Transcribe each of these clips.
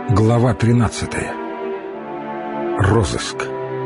Глава 13. Розыск.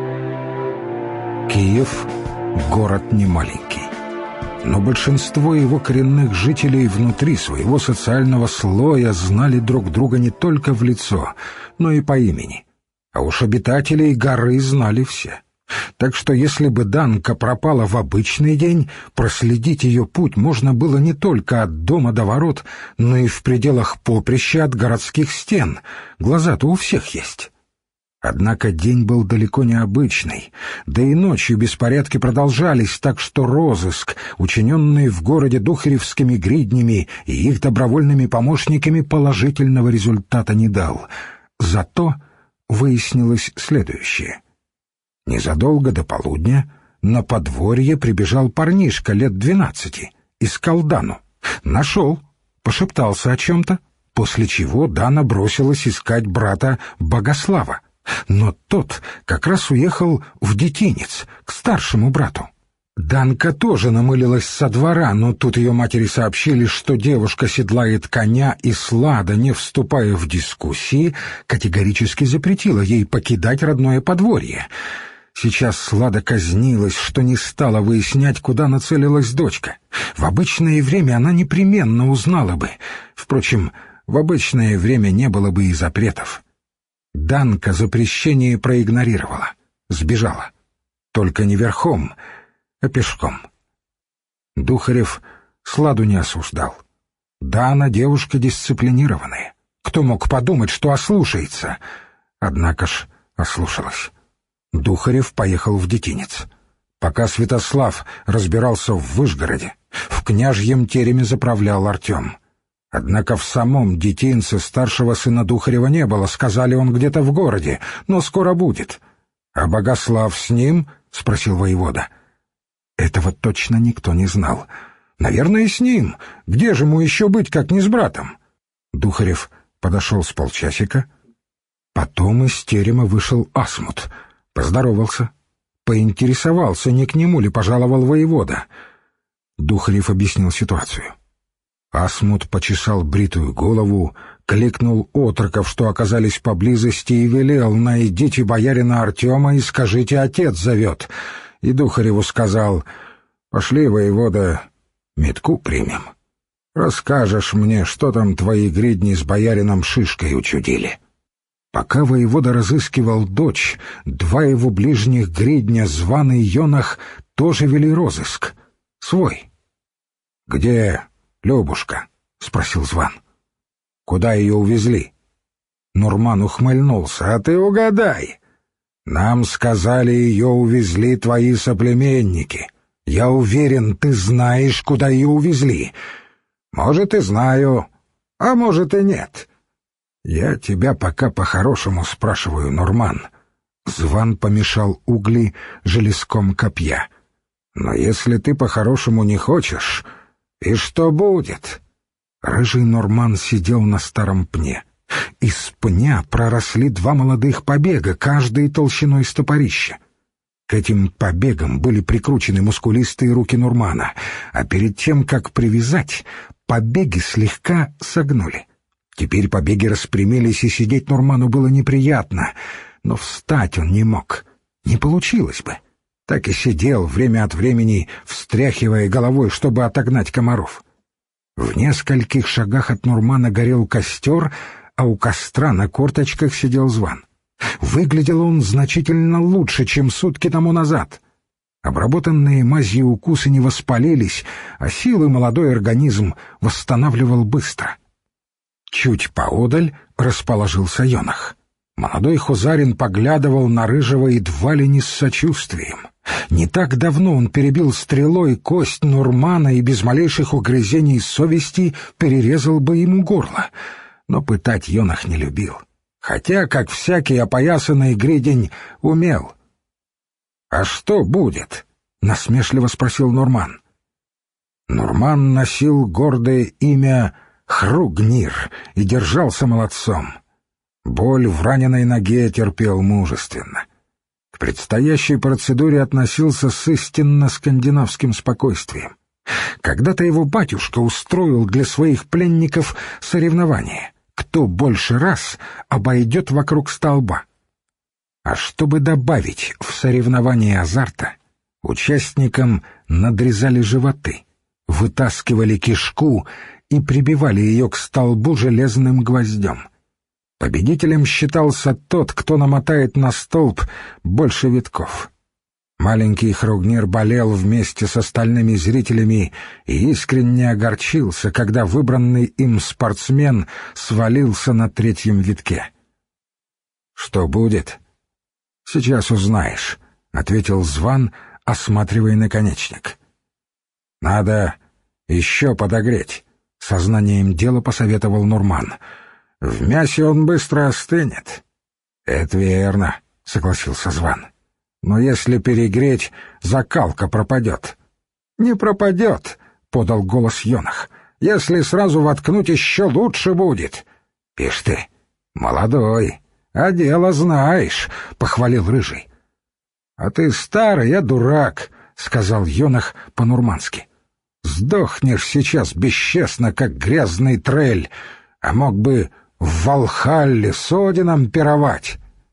Киев — город немаленький, но большинство его коренных жителей внутри своего социального слоя знали друг друга не только в лицо, но и по имени. А уж обитателей горы знали все. Так что если бы Данка пропала в обычный день, проследить ее путь можно было не только от дома до ворот, но и в пределах поприща от городских стен. Глаза-то у всех есть. Однако день был далеко не обычный, да и ночью беспорядки продолжались, так что розыск, учиненный в городе духаревскими гриднями и их добровольными помощниками, положительного результата не дал. Зато выяснилось следующее. Незадолго до полудня на подворье прибежал парнишка лет 12, искал Дану. Нашел, пошептался о чем-то, после чего Дана бросилась искать брата Богослава. Но тот как раз уехал в детинец, к старшему брату. Данка тоже намылилась со двора, но тут ее матери сообщили, что девушка седлает коня, и Слада, не вступая в дискуссии, категорически запретила ей покидать родное подворье. Сейчас Слада казнилась, что не стала выяснять, куда нацелилась дочка. В обычное время она непременно узнала бы. Впрочем, в обычное время не было бы и запретов. Данка запрещение проигнорировала, сбежала. Только не верхом, а пешком. Духарев Сладу не осуждал. Да, она девушка дисциплинированная. Кто мог подумать, что ослушается? Однако ж ослушалась. Духарев поехал в детинец. Пока Святослав разбирался в Вышгороде, в княжьем тереме заправлял Артем. Однако в самом детинце старшего сына Духарева не было, сказали, он где-то в городе, но скоро будет. — А Богослав с ним? — спросил воевода. Этого точно никто не знал. Наверное, с ним. Где же ему еще быть, как не с братом? Духарев подошел с полчасика. Потом из терема вышел Асмут. Поздоровался. Поинтересовался, не к нему ли пожаловал воевода. Духарев объяснил ситуацию. Асмут почесал бритую голову, кликнул отроков, что оказались поблизости, и велел: «Найдите боярина Артема и скажите, отец зовет». И Духареву сказал: «Пошли, воевода, метку примем. Расскажешь мне, что там твои гридни с боярином Шишкой учудили». Пока воевода разыскивал дочь, два его ближних гридня, Зван и Йонах, тоже вели розыск. Свой. «Где Любушка?» — спросил Зван. «Куда ее увезли?» Нурман ухмыльнулся. «А ты угадай. Нам сказали, ее увезли твои соплеменники. Я уверен, ты знаешь, куда ее увезли. Может, и знаю, а может, и нет. Я тебя пока по-хорошему спрашиваю, Нурман». Зван помешал угли железком копья. «Но если ты по-хорошему не хочешь, и что будет?» Рыжий Нурман сидел на старом пне. Из пня проросли два молодых побега, каждый толщиной с топорища. К этим побегам были прикручены мускулистые руки Нурмана, а перед тем, как привязать, побеги слегка согнули. Теперь побеги распрямились, и сидеть Нурману было неприятно, но встать он не мог. Не получилось бы. Так и сидел, время от времени встряхивая головой, чтобы отогнать комаров. В нескольких шагах от Нурмана горел костер, а у костра на корточках сидел Зван. Выглядел он значительно лучше, чем сутки тому назад. Обработанные мазью укусы не воспалились, а силы молодой организм восстанавливал быстро. Чуть поодаль расположился Йонах. Молодой хузарин поглядывал на Рыжего едва ли не с сочувствием. Не так давно он перебил стрелой кость Нурмана и без малейших угрызений совести перерезал бы ему горло. Но пытать Йонах не любил, хотя, как всякий опоясанный гридень, умел. «А что будет?» — насмешливо спросил Нурман. Нурман носил гордое имя Хругнир и держался молодцом. Боль в раненой ноге терпел мужественно. К предстоящей процедуре относился с истинно скандинавским спокойствием. Когда-то его батюшка устроил для своих пленников соревнование, кто больше раз обойдет вокруг столба. А чтобы добавить в соревнование азарта, участникам надрезали животы, вытаскивали кишку и прибивали ее к столбу железным гвоздем. Победителем считался тот, кто намотает на столб больше витков. Маленький Хругнир болел вместе с остальными зрителями и искренне огорчился, когда выбранный им спортсмен свалился на третьем витке. «Что будет? Сейчас узнаешь», — ответил Зван, осматривая наконечник. «Надо еще подогреть», — сознанием дела посоветовал Нурман. «В мясе он быстро остынет». «Это верно», — согласился Зван. «Но если перегреть, закалка пропадет». «Не пропадет», — подал голос Йонах. «Если сразу воткнуть, еще лучше будет». «Ишь ты, молодой, а дело знаешь», — похвалил Рыжий. «А ты старый, а дурак», — сказал Йонах по-нурмански. «Сдохнешь сейчас бесчестно, как грязный трель, а мог бы в Валхалле с Одином пировать».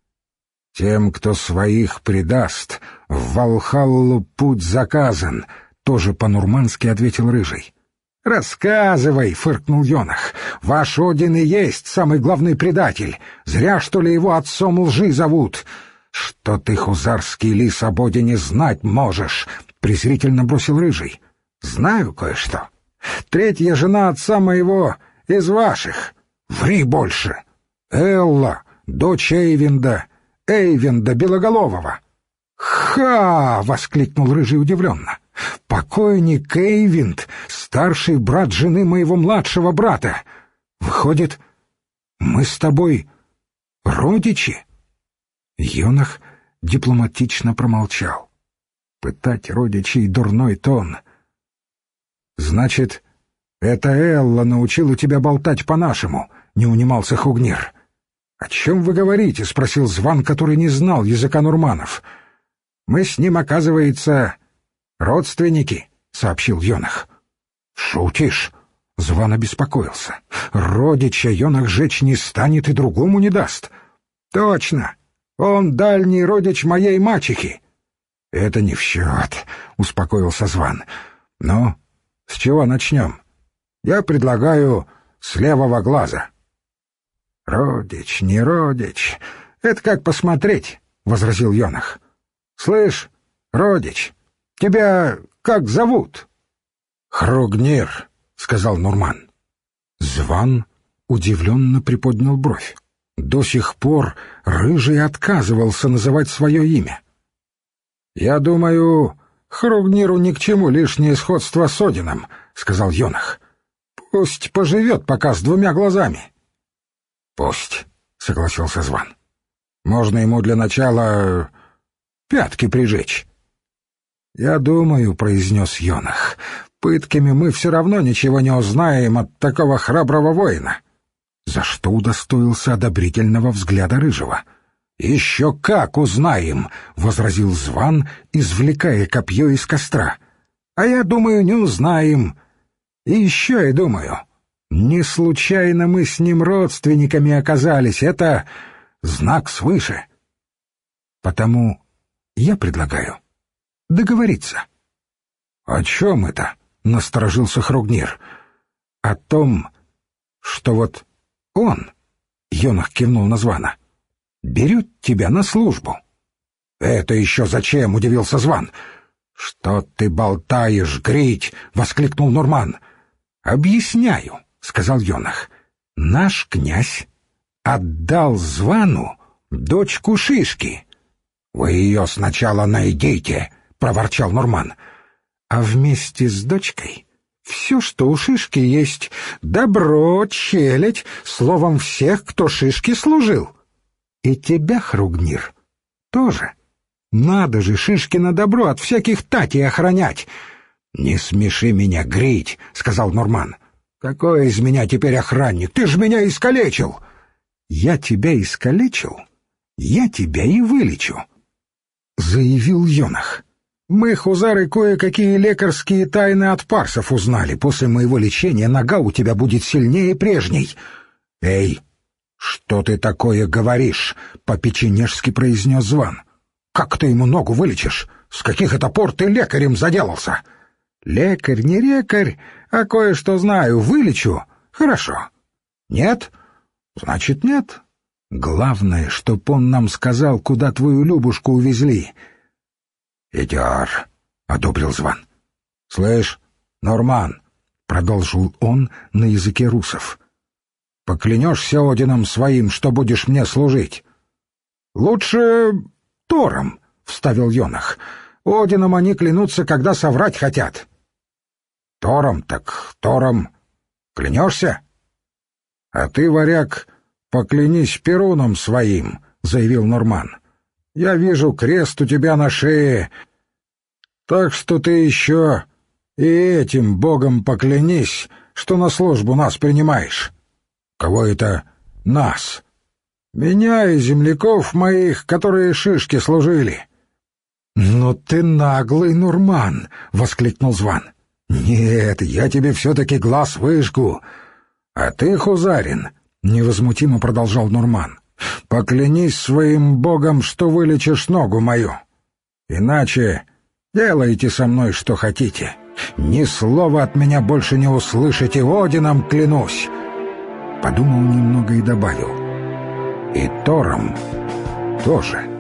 «Тем, кто своих предаст, в Валхаллу путь заказан», — тоже по-нурмански ответил Рыжий. «Рассказывай», — фыркнул Йонах. «Ваш Один и есть самый главный предатель. Зря, что ли, его отцом лжи зовут». «Что ты, хузарский лис, об Одине знать можешь?» — презрительно бросил Рыжий. «Знаю кое-что. Третья жена отца моего из ваших. Ври больше. Элла, дочь Эйвинда Белоголового». «Ха!» — воскликнул Рыжий удивленно. «Покойник Эйвинд — старший брат жены моего младшего брата. Выходит, мы с тобой родичи?» Йонах дипломатично промолчал. Пытать родичей — дурной тон. «Значит, это Элла научила тебя болтать по-нашему», — не унимался Хугнир. «О чем вы говорите?» — спросил Зван, который не знал языка нурманов. «Мы с ним, оказывается, родственники», — сообщил Йонах. «Шутишь?» — Зван обеспокоился. «Родича Йонах жечь не станет и другому не даст». «Точно! Он дальний родич моей мачехи». «Это не в счет», — успокоился Зван. «Ну, с чего начнем? Я предлагаю с левого глаза». «Родич, не родич, это как посмотреть», — возразил Йонах. «Слышь, родич, тебя как зовут?» «Хругнир», — сказал Нурман. Зван удивленно приподнял бровь. До сих пор Рыжий отказывался называть свое имя. «Я думаю, Хругниру ни к чему лишнее сходство с Одином», — сказал Йонах. «Пусть поживет пока с двумя глазами». «Пусть», — согласился Зван. «Можно ему для начала пятки прижечь». «Я думаю», — произнес Йонах, — «пытками мы все равно ничего не узнаем от такого храброго воина». За что удостоился одобрительного взгляда Рыжего. «Еще как узнаем!» — возразил Зван, извлекая копье из костра. «А я думаю, не узнаем. И еще я думаю, не случайно мы с ним родственниками оказались. Это знак свыше. Потому я предлагаю договориться». «О чем это?» — насторожился Хругнир. «О том, что вот он, — Йонах кивнул на Звана, — берет тебя на службу». «Это еще зачем?» — удивился Зван. «Что ты болтаешь, Грить?» — воскликнул Нурман. «Объясняю», — сказал Йонах. «Наш князь отдал Звану дочку Шишки». «Вы ее сначала найдите», — проворчал Нурман. «А вместе с дочкой все, что у Шишки есть, добро, челядь, словом, всех, кто Шишке служил. И тебя, Хругнир, тоже. Надо же Шишкино добро от всяких татей охранять». «Не смеши меня, Грить», — сказал Нурман. «Какой из меня теперь охранник? Ты ж меня искалечил». «Я тебя искалечил, я тебя и вылечу», — заявил Йонах. «Мы, хузары, кое-какие лекарские тайны от парсов узнали. После моего лечения нога у тебя будет сильнее прежней». «Эй, что ты такое говоришь?» — по-печенежски произнес Зван. «Как ты ему ногу вылечишь? С каких это пор ты лекарем заделался?» «Лекарь, не лекарь, а кое-что знаю. Вылечу. Хорошо. Нет? Значит, нет. Главное, чтоб он нам сказал, куда твою Любушку увезли». «Идёр», — одобрил Зван. «Слышь, Норман», — продолжил он на языке русов, — «поклянешься Одином своим, что будешь мне служить?» «Лучше Тором», — вставил Йонах. «Одином они клянутся, когда соврать хотят». «Тором так Тором. Клянешься?» «А ты, варяг, поклянись Перуном своим», — заявил Норман. «Я вижу крест у тебя на шее, так что ты еще и этим богом поклянись, что на службу нас принимаешь». «Кого это нас?» «Меня и земляков моих, которые шишки служили». «Но ты наглый, Нурман!» — воскликнул Зван. «Нет, я тебе все-таки глаз выжгу. А ты, Хузарин, — невозмутимо продолжал Нурман, — поклянись своим богом, что вылечишь ногу мою. Иначе делайте со мной, что хотите. Ни слова от меня больше не услышите, Одином клянусь». Подумал немного и добавил: «И Тором тоже».